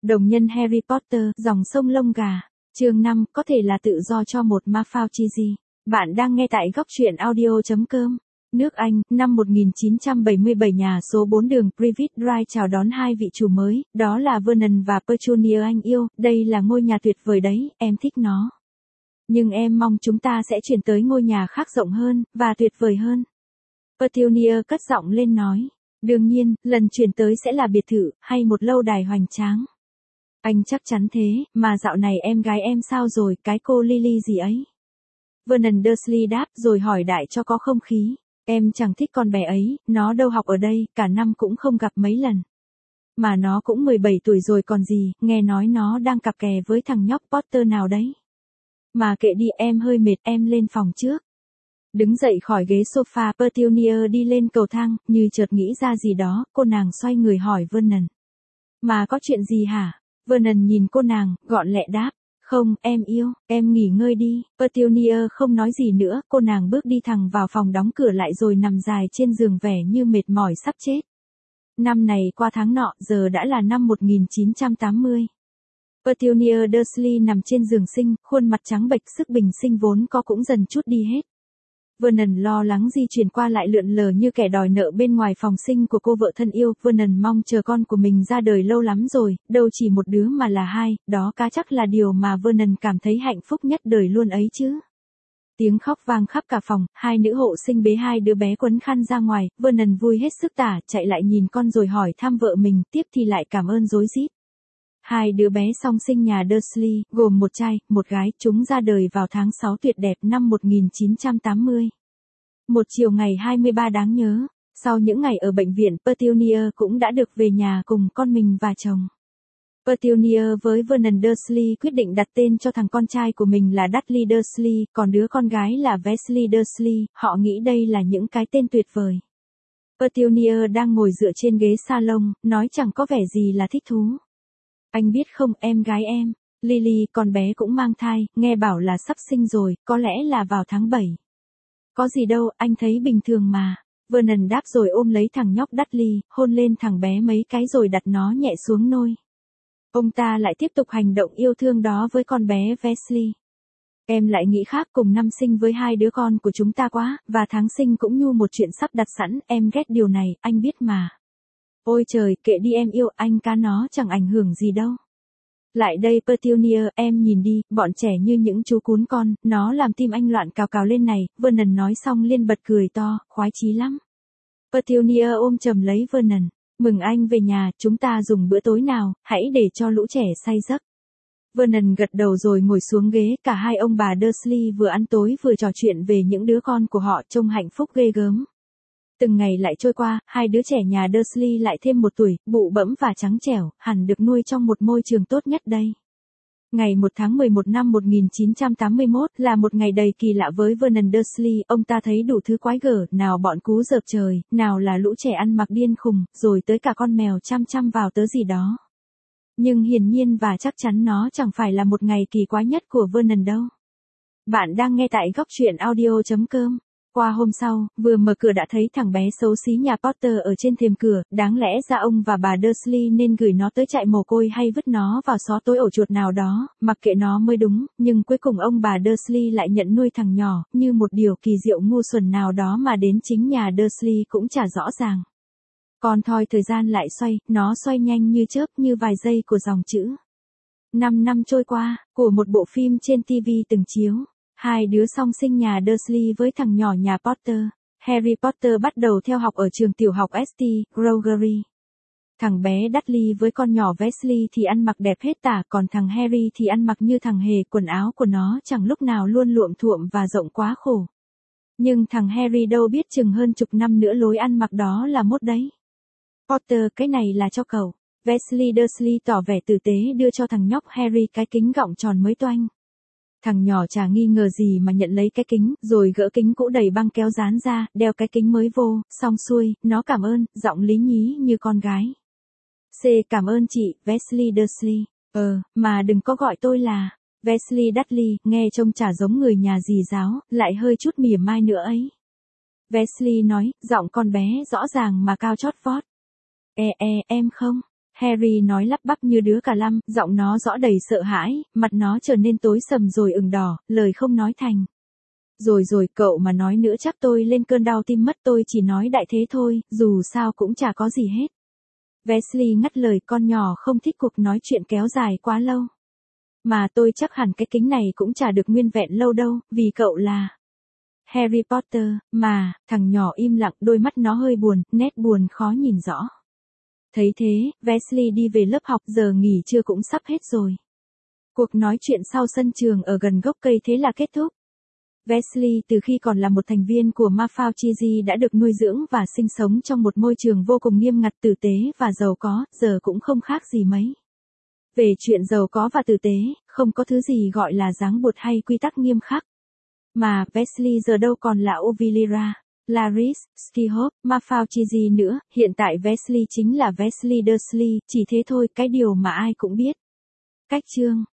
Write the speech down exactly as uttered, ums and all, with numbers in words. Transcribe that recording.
Đồng nhân Harry Potter, dòng sông lông gà. Chương năm, có thể là tự do cho một Mafao Chizi. Bạn đang nghe tại góc truyện audio chấm com. Nước Anh, năm một nghìn chín trăm bảy mươi bảy, nhà số bốn đường Privet Drive chào đón hai vị chủ mới, đó là Vernon và Petunia. Anh yêu, đây là ngôi nhà tuyệt vời đấy, em thích nó. Nhưng em mong chúng ta sẽ chuyển tới ngôi nhà khác rộng hơn, và tuyệt vời hơn. Petunia cất giọng lên nói. Đương nhiên, lần chuyển tới sẽ là biệt thự, hay một lâu đài hoành tráng. Anh chắc chắn thế, mà dạo này em gái em sao rồi, cái cô Lily gì ấy? Vernon Dursley đáp rồi hỏi đại cho có không khí. Em chẳng thích con bé ấy, nó đâu học ở đây, cả năm cũng không gặp mấy lần. Mà nó cũng mười bảy tuổi rồi còn gì, nghe nói nó đang cặp kè với thằng nhóc Potter nào đấy. Mà kệ đi, em hơi mệt, em lên phòng trước. Đứng dậy khỏi ghế sofa, Petunia đi lên cầu thang, như chợt nghĩ ra gì đó, cô nàng xoay người hỏi Vernon. Mà có chuyện gì hả? Vernon nhìn cô nàng, gọn lẹ đáp. Không, em yêu, em nghỉ ngơi đi. Petunia không nói gì nữa, cô nàng bước đi thẳng vào phòng đóng cửa lại rồi nằm dài trên giường vẻ như mệt mỏi sắp chết. Năm này qua tháng nọ, giờ đã là năm một nghìn chín trăm tám mươi. Petunia Dursley nằm trên giường sinh, khuôn mặt trắng bệch, sức bình sinh vốn có cũng dần chút đi hết. Vernon lo lắng di chuyển qua lại lượn lờ như kẻ đòi nợ bên ngoài phòng sinh của cô vợ thân yêu. Vernon mong chờ con của mình ra đời lâu lắm rồi, đâu chỉ một đứa mà là hai, đó cá chắc là điều mà Vernon cảm thấy hạnh phúc nhất đời luôn ấy chứ. Tiếng khóc vang khắp cả phòng, hai nữ hộ sinh bế hai đứa bé quấn khăn ra ngoài, Vernon vui hết sức tả, chạy lại nhìn con rồi hỏi thăm vợ mình, tiếp thì lại cảm ơn rối rít. Hai đứa bé song sinh nhà Dursley, gồm một trai, một gái, chúng ra đời vào tháng sáu tuyệt đẹp năm một nghìn chín trăm tám mươi. Một chiều ngày hai mươi ba đáng nhớ, sau những ngày ở bệnh viện, Petunia cũng đã được về nhà cùng con mình và chồng. Petunia với Vernon Dursley quyết định đặt tên cho thằng con trai của mình là Dudley Dursley, còn đứa con gái là Wesley Dursley, họ nghĩ đây là những cái tên tuyệt vời. Petunia đang ngồi dựa trên ghế salon, nói chẳng có vẻ gì là thích thú. Anh biết không, em gái em, Lily, con bé cũng mang thai, nghe bảo là sắp sinh rồi, có lẽ là vào tháng bảy. Có gì đâu, anh thấy bình thường mà. Vernon đáp rồi ôm lấy thằng nhóc Dudley, hôn lên thằng bé mấy cái rồi đặt nó nhẹ xuống nôi. Ông ta lại tiếp tục hành động yêu thương đó với con bé Wesley. Em lại nghĩ khác, cùng năm sinh với hai đứa con của chúng ta quá, và tháng sinh cũng như một chuyện sắp đặt sẵn, em ghét điều này, anh biết mà. Ôi trời, kệ đi em yêu, anh cá nó chẳng ảnh hưởng gì đâu. Lại đây Petunia, em nhìn đi, bọn trẻ như những chú cún con, nó làm tim anh loạn cào cào lên này. Vernon nói xong liên bật cười to, khoái chí lắm. Petunia ôm chầm lấy Vernon, mừng anh về nhà, chúng ta dùng bữa tối nào, hãy để cho lũ trẻ say giấc. Vernon gật đầu rồi ngồi xuống ghế, cả hai ông bà Dursley vừa ăn tối vừa trò chuyện về những đứa con của họ, trông hạnh phúc ghê gớm. Từng ngày lại trôi qua, hai đứa trẻ nhà Dursley lại thêm một tuổi, bụ bẫm và trắng trẻo, hẳn được nuôi trong một môi trường tốt nhất đây. Ngày một tháng mười một năm một nghìn chín trăm tám mươi mốt là một ngày đầy kỳ lạ với Vernon Dursley, ông ta thấy đủ thứ quái gở, nào bọn cú dợp trời, nào là lũ trẻ ăn mặc điên khùng, rồi tới cả con mèo chăm chăm vào tớ gì đó. Nhưng hiển nhiên và chắc chắn nó chẳng phải là một ngày kỳ quái nhất của Vernon đâu. Bạn đang nghe tại góc truyện audio chấm com. Qua hôm sau, vừa mở cửa đã thấy thằng bé xấu xí nhà Potter ở trên thềm cửa, đáng lẽ ra ông và bà Dursley nên gửi nó tới trại mồ côi hay vứt nó vào xó tối ổ chuột nào đó, mặc kệ nó mới đúng, nhưng cuối cùng ông bà Dursley lại nhận nuôi thằng nhỏ, như một điều kỳ diệu ngu xuẩn nào đó mà đến chính nhà Dursley cũng chả rõ ràng. Còn thoi thời gian lại xoay, nó xoay nhanh như chớp, như vài giây của dòng chữ. Năm năm trôi qua, của một bộ phim trên ti vi từng chiếu. Hai đứa song sinh nhà Dursley với thằng nhỏ nhà Potter. Harry Potter bắt đầu theo học ở trường tiểu học ét tê Gregory. Thằng bé Dudley với con nhỏ Wesley thì ăn mặc đẹp hết tả, còn thằng Harry thì ăn mặc như thằng hề, quần áo của nó chẳng lúc nào luôn luộm thuộm và rộng quá khổ. Nhưng thằng Harry đâu biết chừng hơn chục năm nữa lối ăn mặc đó là mốt đấy. Potter, cái này là cho cậu. Wesley Dursley tỏ vẻ tử tế đưa cho thằng nhóc Harry cái kính gọng tròn mới toanh. Thằng nhỏ chả nghi ngờ gì mà nhận lấy cái kính, rồi gỡ kính cũ đầy băng kéo dán ra, đeo cái kính mới vô, xong xuôi, nó cảm ơn, giọng lý nhí như con gái. C cảm ơn chị, Wesley Dursley. Ờ, mà đừng có gọi tôi là Wesley Dudley, nghe trông chả giống người nhà dì giáo, lại hơi chút mỉa mai nữa ấy. Wesley nói, giọng con bé rõ ràng mà cao chót vót. E e, em không. Harry nói lắp bắp như đứa cả lăm, giọng nó rõ đầy sợ hãi, mặt nó trở nên tối sầm rồi ửng đỏ, lời không nói thành. Rồi rồi, cậu mà nói nữa chắc tôi lên cơn đau tim mất, tôi chỉ nói đại thế thôi, dù sao cũng chả có gì hết. Weasley ngắt lời, con nhỏ không thích cuộc nói chuyện kéo dài quá lâu. Mà tôi chắc hẳn cái kính này cũng chả được nguyên vẹn lâu đâu, vì cậu là Harry Potter, mà, thằng nhỏ im lặng, đôi mắt nó hơi buồn, nét buồn khó nhìn rõ. Thấy thế, Weasley đi về lớp học, giờ nghỉ trưa cũng sắp hết rồi. Cuộc nói chuyện sau sân trường ở gần gốc cây thế là kết thúc. Weasley từ khi còn là một thành viên của Malfoy đã được nuôi dưỡng và sinh sống trong một môi trường vô cùng nghiêm ngặt, tử tế và giàu có, giờ cũng không khác gì mấy. Về chuyện giàu có và tử tế, không có thứ gì gọi là ràng buộc hay quy tắc nghiêm khắc. Mà Weasley giờ đâu còn là Ovilira, Larys, Styhope, Malfoy nữa, hiện tại Weasley chính là Wesley Dursley, chỉ thế thôi, cái điều mà ai cũng biết. Cách chương